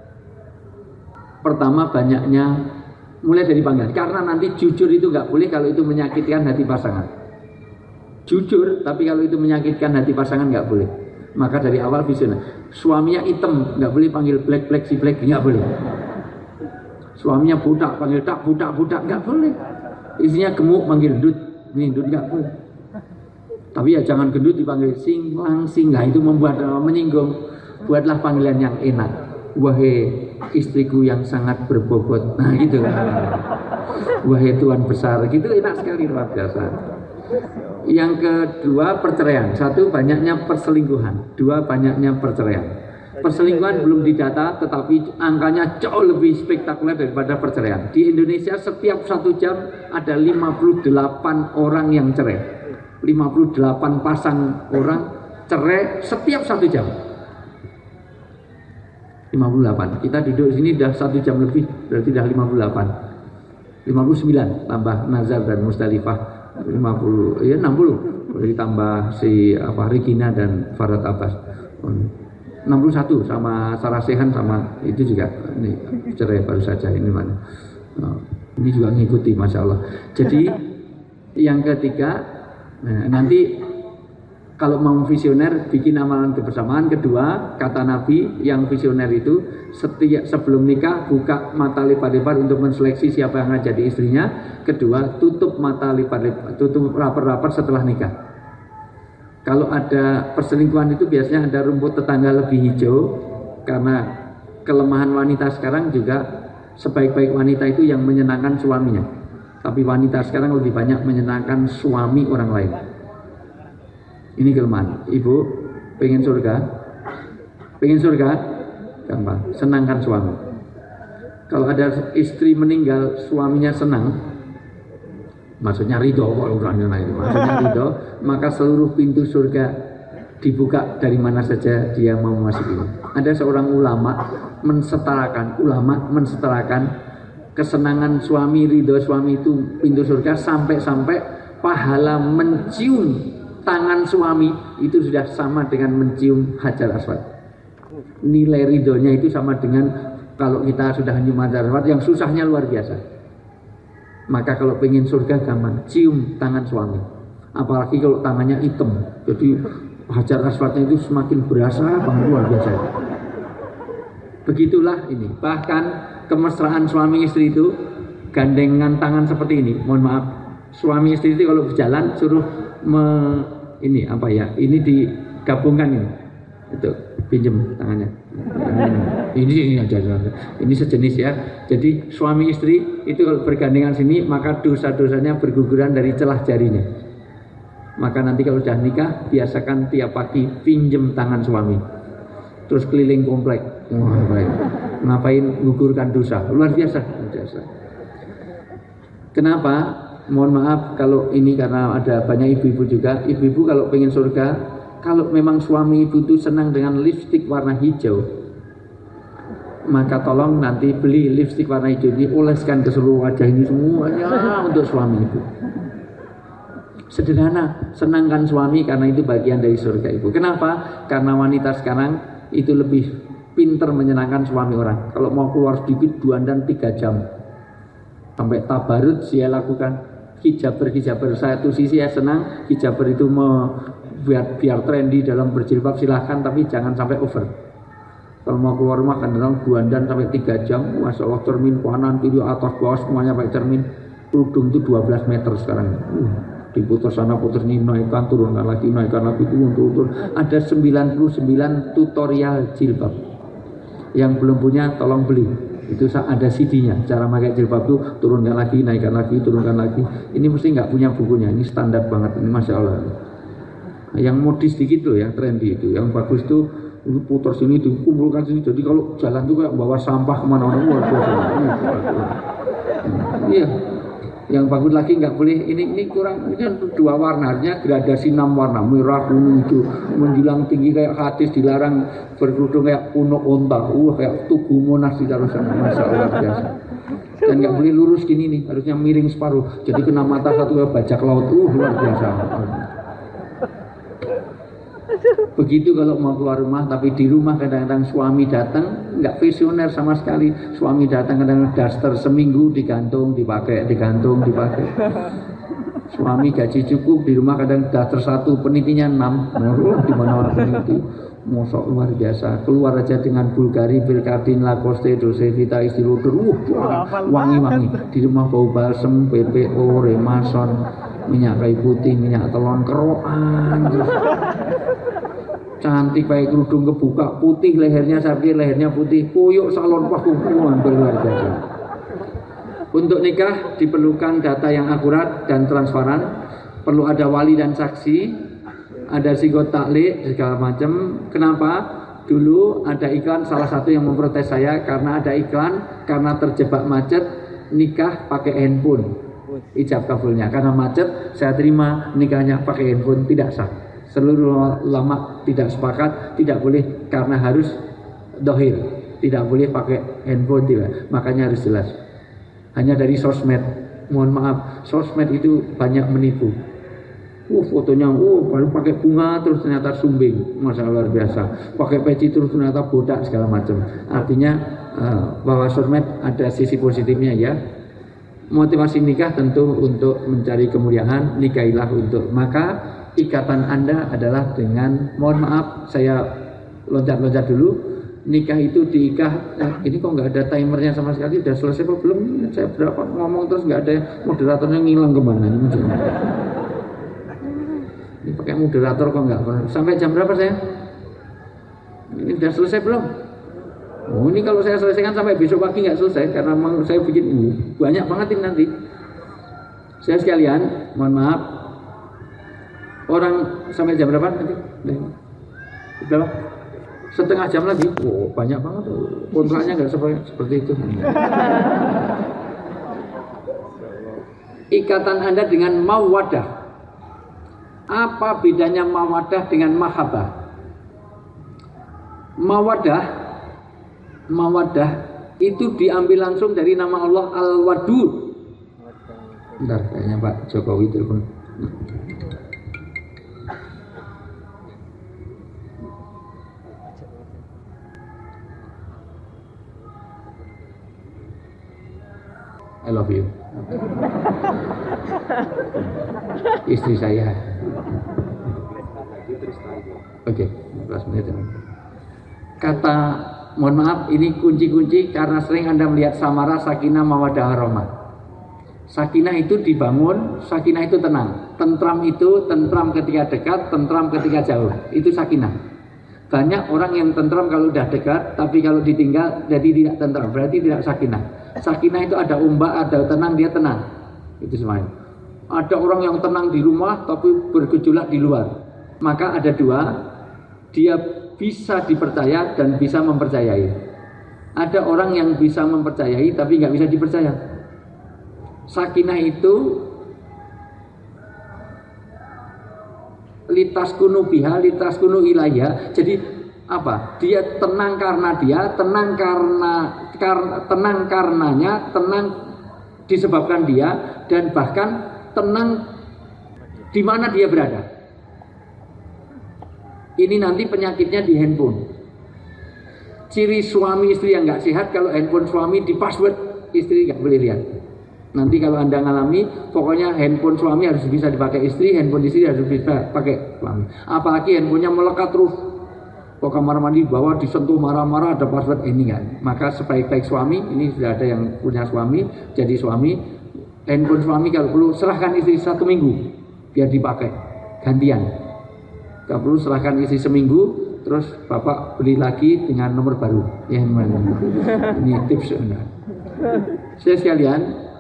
pertama banyaknya mulai dari panggilan, karena nanti jujur itu nggak boleh kalau itu menyakitkan hati pasangan. Jujur, tapi kalau itu menyakitkan hati pasangan nggak boleh. Maka dari awal visioner, suaminya hitam nggak boleh panggil black si black, nggak boleh. Suaminya budak panggil budak nggak boleh. Istrinya gemuk panggil dut nggak boleh. Tapi ya jangan gendut dipanggil sing langsing, nah itu membuat menyinggung. Buatlah panggilan yang enak. Wahai istriku yang sangat berbobot, nah gitu kan. Wahai Tuhan besar, gitu enak sekali, luar biasa. Yang kedua perceraian. Satu, banyaknya perselingkuhan. Dua, banyaknya perceraian. Perselingkuhan belum didata, tetapi angkanya jauh lebih spektakuler daripada perceraian. Di Indonesia setiap 1 jam ada 58 orang yang cerai. 58 pasang orang cerai setiap 1 jam. 58. Kita duduk sini sudah 1 jam lebih, berarti sudah 58. 59 tambah Nazar dan Mustalifah 50, ya 60. Berarti tambah si Regina dan Farad Abbas. 61 sama Sarah Sehan sama itu juga ini cerai baru saja ini mana. Ini juga ngikuti, Masya Allah. Jadi yang ketiga, nanti kalau mau visioner bikin amalan kebersamaan. Kedua, kata Nabi yang visioner itu setiap sebelum nikah buka mata lebar-lebar untuk menseleksi siapa yang akan jadi istrinya. Kedua, tutup mata lebar-lebar, tutup rapat-rapat setelah nikah. Kalau ada perselingkuhan itu biasanya ada rumput tetangga lebih hijau, karena kelemahan wanita sekarang juga sebaik-baik wanita itu yang menyenangkan suaminya. Tapi wanita sekarang lebih banyak menyenangkan suami orang lain. Ini kelemahan. Ibu pengen surga? Pengen surga? Gampang, senangkan suami. Kalau ada istri meninggal, suaminya senang, maksudnya ridho, maksudnya ridho, maka seluruh pintu surga dibuka dari mana saja dia mau memasuki. Ada seorang ulama mensetarakan kesenangan suami, ridho suami itu pintu surga, sampai pahala mencium tangan suami itu sudah sama dengan mencium Hajar Aswad. Nilai ridhonya itu sama dengan kalau kita sudah nyium Hajar Aswad yang susahnya luar biasa. Maka kalau pengen surga gampang, cium tangan suami. Apalagi kalau tangannya hitam, jadi Hajar Aswadnya itu semakin berasa banget, luar biasa. Begitulah ini. Bahkan kemesraan suami istri itu gandengan tangan seperti ini. Mohon maaf, suami istri itu kalau berjalan suruh ini digabungkan ini. Itu pinjem tangannya. Ini aja. Ini sejenis ya. Jadi suami istri itu kalau bergandengan sini, maka dosa-dosanya berguguran dari celah jarinya. Maka nanti kalau sudah nikah, biasakan tiap pagi pinjem tangan suami. Terus keliling komplek. Ngapain gugurkan dosa? Luar biasa. Kenapa? Mohon maaf kalau ini karena ada banyak ibu-ibu juga. Ibu-ibu kalau pengen surga, kalau memang suami ibu itu senang dengan lipstik warna hijau, maka tolong nanti beli lipstik warna hijau ini, oleskan ke seluruh wajah ini semuanya untuk suami ibu. Sederhana, senangkan suami karena itu bagian dari surga ibu. Kenapa? Karena wanita sekarang itu lebih pinter menyenangkan suami orang. Kalau mau keluar sedikit 2 dan 3 jam. Sampai tabarut saya lakukan. Hijaber satu sisi saya senang, hijaber itu biar trendy dalam berjilbab silahkan, tapi jangan sampai over. Kalau mau keluar rumah kadang-kadang 2 dan sampai 3 jam. Masya Allah, cermin kanan kiri atas bawah semuanya pakai cermin. Kerudung itu 12 meter sekarang. Diputar sana putar ini, naikkan turunkan lagi, turun. Ada 99 tutorial jilbab. Yang belum punya tolong beli. Itu ada CD-nya. Cara pakai jilbab itu turunkan lagi, naikkan lagi, turunkan lagi. Ini mesti nggak punya bukunya. Ini standar banget. Ini masya Allah. Yang modis dikit loh ya, trendy itu. Yang bagus tuh putar sini, dikumpulkan sini. Jadi kalau jalan tuh kayak bawa sampah kemana-mana. Iya. Yang bagus lagi nggak boleh, ini kurang, ini kan 2 warnanya, gradasi 6 warna, merah, kuning, hijau, menjulang tinggi kayak hadis, dilarang berkerudung kayak punuk onta, kayak tugu Monas di dalam sana, masya Allah biasa. Dan nggak boleh lurus gini nih, harusnya miring separuh, jadi kena mata satu kayak bajak laut, luar biasa. Begitu kalau mau keluar rumah, tapi di rumah kadang-kadang suami datang nggak visioner sama sekali. Suami datang kadang-kadang daster seminggu digantung dipakai. Suami gaji cukup, di rumah kadang daster 1 penitinya 6. Di mana peniti? Mosok luar biasa. Keluar aja dengan Bulgari, Bilkadin, Lacoste, Dolce Vita, Istiludur, wangi-wangi. Di rumah bau balsem, PPO, Remason, minyak kayu putih, minyak telon, keroan. Cantik pakai kerudung kebuka putih, lehernya saya pikir lehernya putih, kuyuk salon pakuan luar biasa. Untuk nikah diperlukan data yang akurat dan transparan, perlu ada wali dan saksi, ada sigot taklik segala macam. Kenapa? Dulu ada iklan, salah satu yang memprotes saya karena ada iklan, karena terjebak macet nikah pakai handphone, ijab kabulnya karena macet. Saya terima nikahnya pakai handphone, tidak sah. Seluruh ulama tidak sepakat, tidak boleh karena harus dohir, tidak boleh pakai handphone, tidak. Makanya harus jelas. Hanya dari sosmed, mohon maaf, sosmed itu banyak menipu. Fotonya, baru pakai bunga terus ternyata sumbing, masa luar biasa. Pakai peci terus ternyata bodak segala macam. Artinya bahwa sosmed ada sisi positifnya ya. Motivasi nikah tentu untuk mencari kemuliaan, nikahilah untuk maka. Ikatan Anda adalah dengan, mohon maaf saya loncat-loncat dulu, nikah itu diikah, ini kok nggak ada timernya sama sekali, udah selesai apa belum? Saya berapa ngomong terus nggak ada, moderatornya ngilang kemana ini? Ini pakai moderator kok nggak pernah. Sampai jam berapa saya? Ini udah selesai belum? Oh, ini kalau saya selesaikan sampai besok pagi nggak selesai karena memang saya bikin banyak banget ini nanti. Saya sekalian, mohon maaf. Orang sampai jam berapa nanti? Berapa? Setengah jam lagi. Banyak banget. Kontraknya nggak seperti itu. Ikatan Anda dengan mawaddah. Apa bedanya mawaddah dengan mahabbah? Mawaddah itu diambil langsung dari nama Allah Al-Wadud. Bentar, kayaknya Pak Jokowi telepon. I love you. Istri saya. Oke, 15 menit. Kata, mohon maaf, ini kunci-kunci karena sering Anda melihat samara, sakinah, mawaddah, warahmah. Sakinah itu dibangun, sakinah itu tenang. Tentram itu tentram ketika dekat, tentram ketika jauh. Itu sakinah. Banyak orang yang tentram kalau udah dekat, tapi kalau ditinggal jadi tidak tentram, berarti tidak sakinah. Sakinah itu ada ombak, ada tenang, dia tenang. Itu semuanya. Ada orang yang tenang di rumah tapi bergejolak di luar. Maka ada dua, dia bisa dipercaya dan bisa mempercayai. Ada orang yang bisa mempercayai tapi nggak bisa dipercaya. Sakinah itu litaskunu biha, litaskunu ilayya. Jadi apa? Dia tenang karena dia, tenang karenanya, tenang disebabkan dia, dan bahkan tenang di mana dia berada. Ini nanti penyakitnya di handphone. Ciri suami istri yang nggak sehat kalau handphone suami di password, istri nggak boleh lihat. Nanti kalau Anda ngalami, pokoknya handphone suami harus bisa dipakai istri, handphone istri harus bisa pakai suami. Apalagi handphonenya melekat terus, kok kamar mandi bawah disentuh marah-marah ada password, ini kan. Maka sebaik-baik suami, ini sudah ada yang punya suami, jadi suami, handphone suami kalau perlu serahkan istri 1 minggu biar dipakai gantian. Kalau perlu serahkan istri seminggu, terus bapak beli lagi dengan nomor baru. Ya, ini tips. Saya sekalian,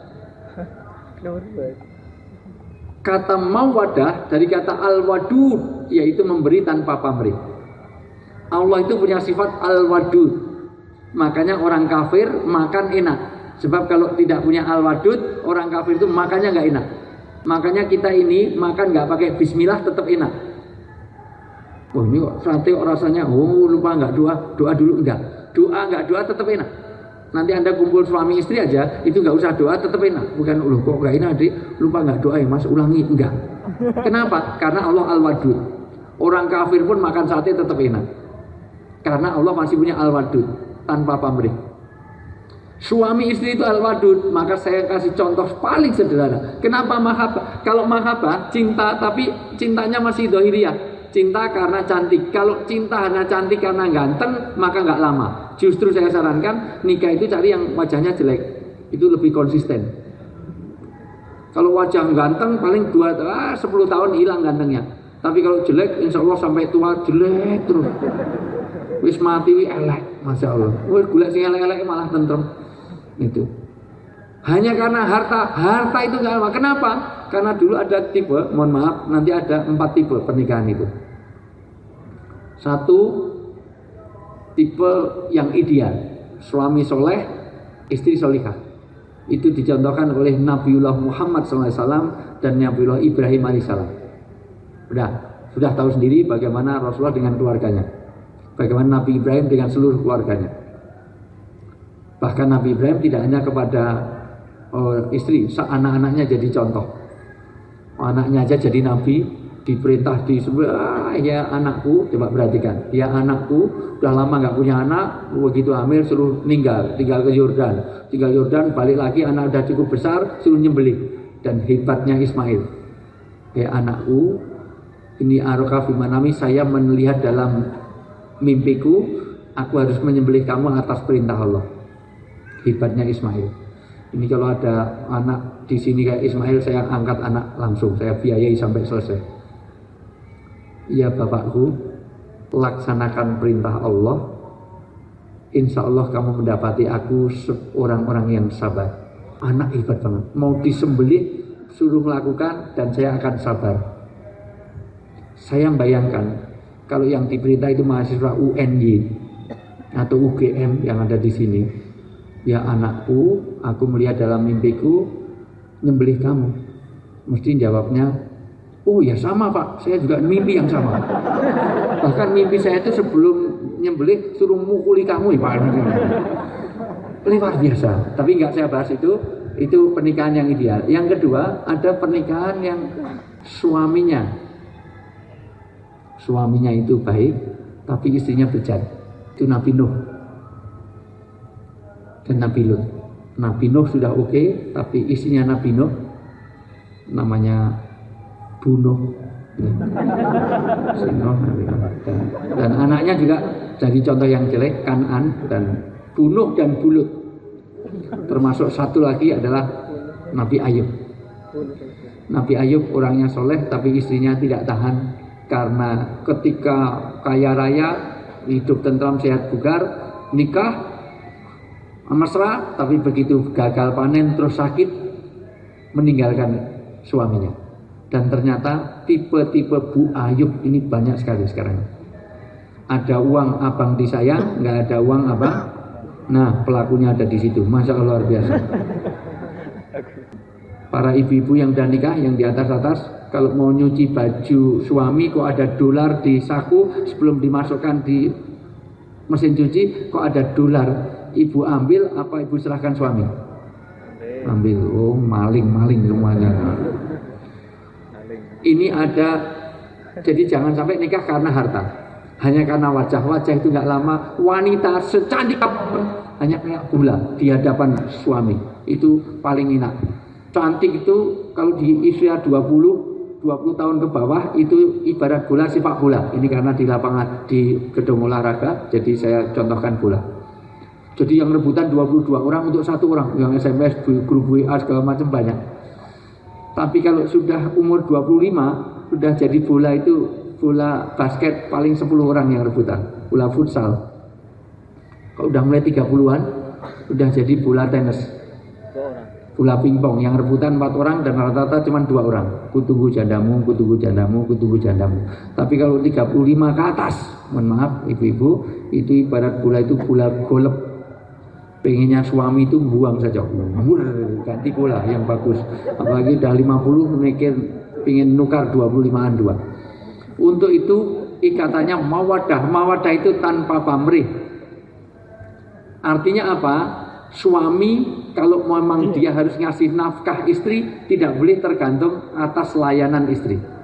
kata mawadah dari kata al-wadud, yaitu memberi tanpa pamrih. Allah itu punya sifat al-wadud. Makanya orang kafir makan enak. Sebab kalau tidak punya al-wadud, orang kafir itu makannya nggak enak. Makanya kita ini makan nggak pakai bismillah tetap enak. Oh ini kok sate rasanya, oh lupa nggak doa dulu enggak. Doa nggak doa tetap enak. Nanti Anda kumpul suami istri aja, itu nggak usah doa tetap enak. Bukan, loh kok nggak enak adik, lupa nggak doa ya mas, ulangi, enggak. Kenapa? Karena Allah al-wadud. Orang kafir pun makan sate tetap enak. Karena Allah masih punya al-wadud, tanpa pamrih. Suami istri itu al-wadud, maka saya kasih contoh paling sederhana. Kenapa mahabbah? Kalau mahabbah, cinta tapi cintanya masih dohiriyah. Cinta karena cantik. Kalau cinta hanya cantik karena ganteng, maka nggak lama. Justru saya sarankan nikah itu cari yang wajahnya jelek, itu lebih konsisten. Kalau wajah ganteng paling 10 tahun hilang gantengnya. Tapi kalau jelek, insya Allah sampai tua jelek terus. Wis mati elek, masya Allah. Wis gula sing elek malah tentrem. Itu. Hanya karena harta itu nggak lama. Kenapa? Karena dulu ada tipe, mohon maaf, nanti ada 4 tipe pernikahan itu. 1, tipe yang ideal, suami soleh, istri solihah. Itu dicontohkan oleh Nabiullah Muhammad SAW dan Nabiullah Ibrahim AS. Sudah tahu sendiri bagaimana Rasulullah dengan keluarganya, bagaimana Nabi Ibrahim dengan seluruh keluarganya. Bahkan Nabi Ibrahim tidak hanya kepada istri, anak-anaknya jadi contoh. Anaknya aja jadi nabi, diperintah di sebelah, ya anakku, coba perhatikan, ya anakku udah lama nggak punya anak, begitu hamil suruh tinggal ke Yordan, balik lagi anak udah cukup besar, suruh nyembelih. Dan hebatnya Ismail, ya anakku, ini aroka fimanami, saya melihat dalam mimpiku, aku harus menyembelih kamu atas perintah Allah. Hebatnya Ismail. Ini kalau ada anak di sini kayak Ismail, saya angkat anak langsung, saya biayai sampai selesai. Ya bapakku, laksanakan perintah Allah. Insya Allah kamu mendapati aku orang-orang yang sabar. Anak hebat banget. Mau disembelih, suruh melakukan dan saya akan sabar. Saya bayangkan kalau yang diperintah itu mahasiswa UNY atau UGM yang ada di sini. Ya anakku, aku melihat dalam mimpiku nyembelih kamu. Mesti jawabnya, oh ya sama pak, saya juga mimpi yang sama. Bahkan mimpi saya itu sebelum nyembelih suruh mukuli kamu ya pak. Luar biasa. Tapi nggak saya bahas itu pernikahan yang ideal. Yang kedua, ada pernikahan yang suaminya itu baik, tapi istrinya bejat. Itu Nabi Nuh dan Nabi Lut. Nabi Nuh sudah oke, tapi istrinya Nabi Nuh namanya bunuh. Dan anaknya juga jadi contoh yang jelek, Kan'an dan bunuh dan bulut. Termasuk satu lagi adalah Nabi Ayub. Nabi Ayub orangnya soleh, tapi istrinya tidak tahan karena ketika kaya raya, hidup tentram sehat bugar, nikah mesra, tapi begitu gagal panen terus sakit, meninggalkan suaminya. Dan ternyata tipe-tipe Bu Ayub ini banyak sekali sekarang. Ada uang abang disayang, nggak ada uang abang. Nah pelakunya ada di situ. Masya Allah luar biasa. Para ibu-ibu yang udah nikah, yang di atas, kalau mau nyuci baju suami kok ada dolar di saku, sebelum dimasukkan di mesin cuci kok ada dolar. Ibu ambil apa ibu serahkan suami? Ambil. Oh maling semuanya. Ini ada, jadi jangan sampai nikah karena harta, hanya karena wajah itu nggak lama. Wanita secantik apa hanya kayak gula di hadapan suami, itu paling enak. Cantik itu kalau di usia 20 tahun ke bawah itu ibarat bola sepak bola. Ini karena di lapangan, di gedung olahraga, jadi saya contohkan bola. Jadi yang rebutan 22 orang untuk satu orang, yang SMS, grup WA segala macam banyak. Tapi kalau sudah umur 25, sudah jadi bola itu, bola basket paling 10 orang yang rebutan. Bola futsal. Kalau udah mulai 30-an, sudah jadi bola tenis. Bola pingpong yang rebutan 4 orang dan rata-rata cuma 2 orang. Kutunggu jandamu, kutunggu jandamu, kutunggu jandamu. Tapi kalau 35 ke atas, mohon maaf ibu-ibu, itu ibarat bola itu bola golep. Pengennya suami itu buang saja, ganti bola yang bagus. Apalagi udah 50 mikir pengen nukar 25-an 2. Untuk itu ikatannya mawaddah. Mawaddah itu tanpa pamrih. Artinya apa? Suami kalau memang dia harus ngasih nafkah istri, tidak boleh tergantung atas layanan istri.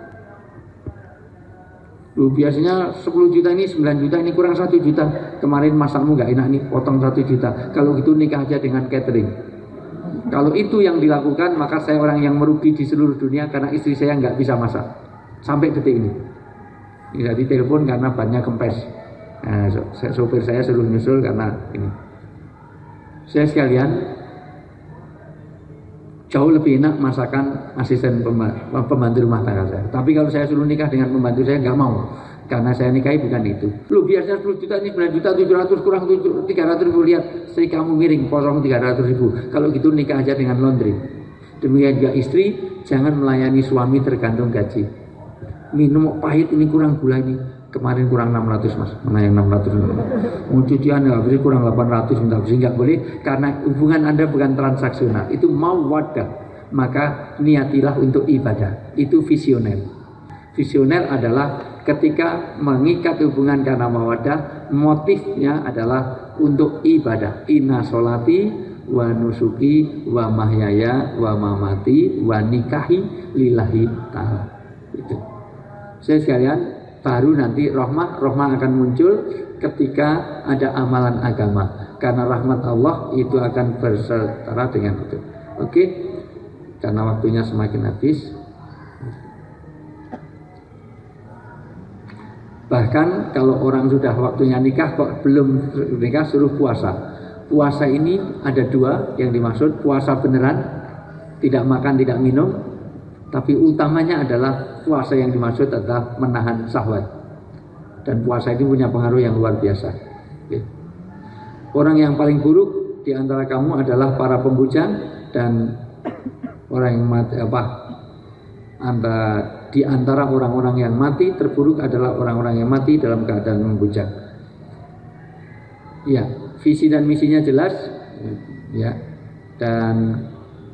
Biasanya 10 juta ini, 9 juta ini, kurang 1 juta. Kemarin masakmu gak enak nih, potong 1 juta. Kalau gitu nikah aja dengan catering. Kalau itu yang dilakukan, maka saya orang yang merugi di seluruh dunia, karena istri saya gak bisa masak sampai detik ini. Jadi telepon karena bannya kempes. Nah, sopir saya suruh nyusul karena ini. Saya sekalian, jauh lebih enak masakan asisten pembantu rumah tangga saya. Tapi kalau saya suruh nikah dengan pembantu saya nggak mau, karena saya nikahi bukan itu. Lu biasanya 10 juta ini 9 juta 700 kurang 300 ribu, lihat istri kamu miring potong 300 ribu. Kalau gitu nikah aja dengan laundry. Demikian juga istri, jangan melayani suami tergantung gaji. Minum pahit ini kurang gula ini, kemarin kurang 600 mas, mana yang 600? Mau cucian habis kurang 800, minta bersih, nggak boleh, karena hubungan Anda bukan transaksional, itu mawaddah. Maka niatilah untuk ibadah, itu visioner. Visioner adalah ketika mengikat hubungan karena mawaddah, motifnya adalah untuk ibadah. Inna sholati wa nusuki wa mahyaya wa mamati wa nikahi lillahi ta'ala. Itu. Saya sekalian, baru nanti rahmah akan muncul ketika ada amalan agama, karena rahmat Allah itu akan berserta dengan itu. Oke, karena waktunya semakin habis. Bahkan kalau orang sudah waktunya nikah kok belum nikah, suruh puasa. Puasa ini ada 2 yang dimaksud, puasa beneran, tidak makan tidak minum. Tapi utamanya adalah puasa yang dimaksud adalah menahan syahwat. Dan puasa ini punya pengaruh yang luar biasa. Orang yang paling buruk di antara kamu adalah para pembujang, dan orang yang mati di antara orang-orang yang mati terburuk adalah orang-orang yang mati dalam keadaan membujang. Ya, visi dan misinya jelas. Ya, dan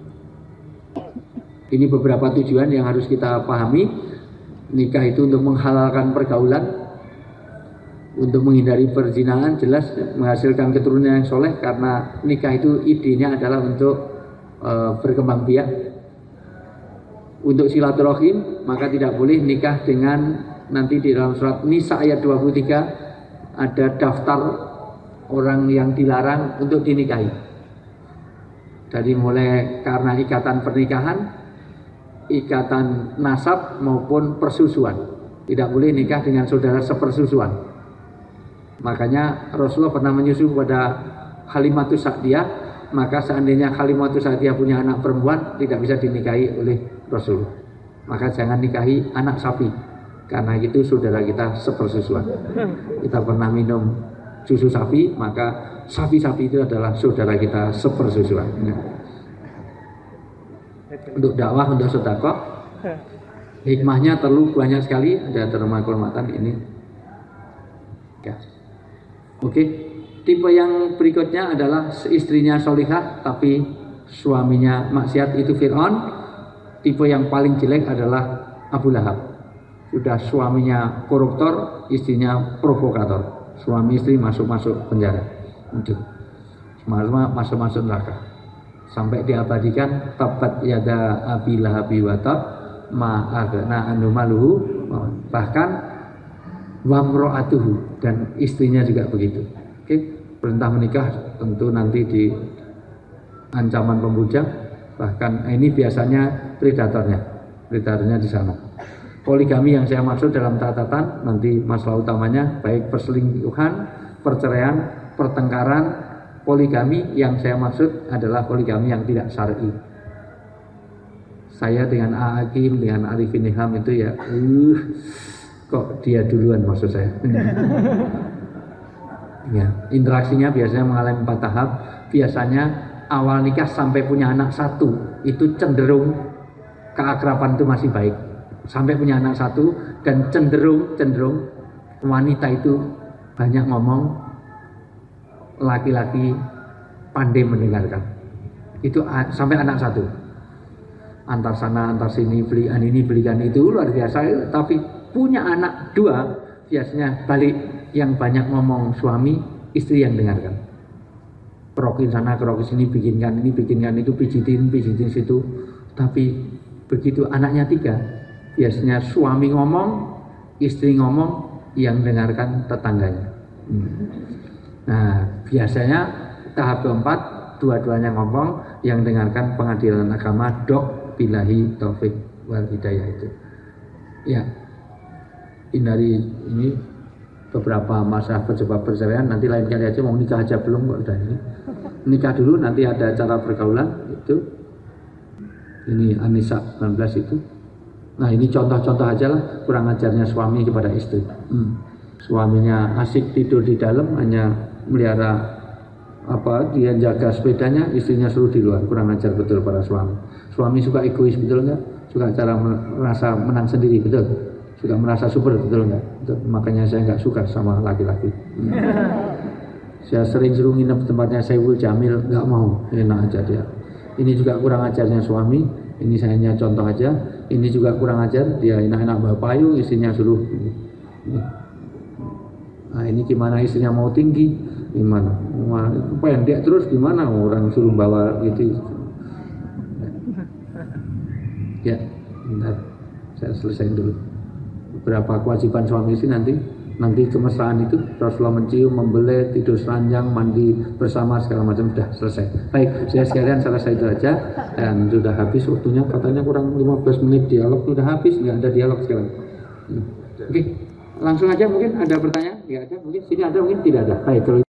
ini beberapa tujuan yang harus kita pahami. Nikah itu untuk menghalalkan pergaulan, untuk menghindari perzinahan, jelas menghasilkan keturunan yang soleh, karena nikah itu idenya adalah untuk berkembang biak. Untuk silaturahim, maka tidak boleh nikah dengan, nanti di dalam surat Nisa ayat 23 ada daftar orang yang dilarang untuk dinikahi. Dari mulai karena ikatan pernikahan, ikatan nasab maupun persusuan. Tidak boleh nikah dengan saudara sepersusuan. Makanya Rasulullah pernah menyusu kepada Halimatus Sa'diyah, maka seandainya Halimatus Sa'diyah punya anak perempuan, tidak bisa dinikahi oleh Rasul. Maka jangan nikahi anak sapi, karena itu saudara kita sepersusuan. Kita pernah minum susu sapi, maka sapi-sapi itu adalah saudara kita sepersusuan. Untuk dakwah, untuk sedekah, hikmahnya terlalu banyak sekali. Ada terma kehormatan ini. Ya. Oke. Tipe yang berikutnya adalah istrinya solihah tapi suaminya maksiat, itu Fir'aun. Tipe yang paling jelek adalah Abu Lahab. Sudah suaminya koruptor, istrinya provokator. Suami istri masuk penjara. Itu. Masuk neraka. Sampai diabadikan tabat yada abi lahabi wa tab ma aghna anhu maluhu, bahkan wamro'atuhu, dan istrinya juga begitu. Oke, perintah menikah tentu nanti di ancaman pembujang, bahkan ini biasanya predatornya di sana. Poligami yang saya maksud dalam catatan nanti masalah utamanya baik perselingkuhan, perceraian, pertengkaran. Poligami yang saya maksud adalah poligami yang tidak syar'i. Saya dengan Aakim, dengan Arifin Ilham itu ya, kok dia duluan maksud saya. Ya, interaksinya biasanya mengalami 4 tahap. Biasanya awal nikah sampai punya anak 1 itu cenderung keakraban itu masih baik. Sampai punya anak 1 dan cenderung wanita itu banyak ngomong, laki-laki pandai mendengarkan. Itu sampai anak 1. Antar sana antar sini, belikan ini belikan itu luar biasa. Tapi punya anak 2 biasanya balik, yang banyak ngomong suami, istri yang dengarkan. Kerokin sana kerokin sini, bikinkan ini bikinkan itu, pijitin situ. Tapi begitu anaknya 3, biasanya suami ngomong, istri ngomong, yang dengarkan tetangganya. Nah, biasanya tahap keempat, dua-duanya ngomong, yang dengarkan pengadilan agama, dok billahi taufik wal hidayah itu. Ya, ini beberapa masa berjebak perceraian, nanti lain kali aja, mau nikah aja belum kok udah ini. Nikah dulu, nanti ada cara pergaulan itu. Ini An-Nisa 19 itu. Nah, ini contoh-contoh aja lah kurang ajarnya suami kepada istri. Suaminya asik tidur di dalam, hanya melihara dia jaga sepedanya, istrinya suruh di luar. Kurang ajar betul para suami. Suami suka egois betul enggak? Suka cara merasa menang sendiri betul? Suka merasa super betul enggak? Betul. Makanya saya enggak suka sama laki-laki. Saya sering suruh nginep tempatnya Saiful Jamil, enggak mau, enak aja dia. Ini juga kurang ajarnya suami. Ini saya hanya contoh aja. Ini juga kurang ajar, dia enak-enak bawa payung, istrinya suruh ini. Nah, ini gimana istrinya mau tinggi, gimana pendek terus gimana orang suruh bawa gitu. Ya, bentar, saya selesaiin dulu. Beberapa kewajiban suami istri nanti kemesraan itu, Rasulullah mencium, membelit, tidur seranjang, mandi bersama segala macam, sudah selesai. Baik, saya sekalian selesai itu aja, dan sudah habis waktunya, katanya kurang 15 menit dialog, sudah habis, nggak ada dialog sekarang. Oke, langsung aja mungkin ada pertanyaan, nggak ada, mungkin sini ada, mungkin tidak ada. Baik, kalau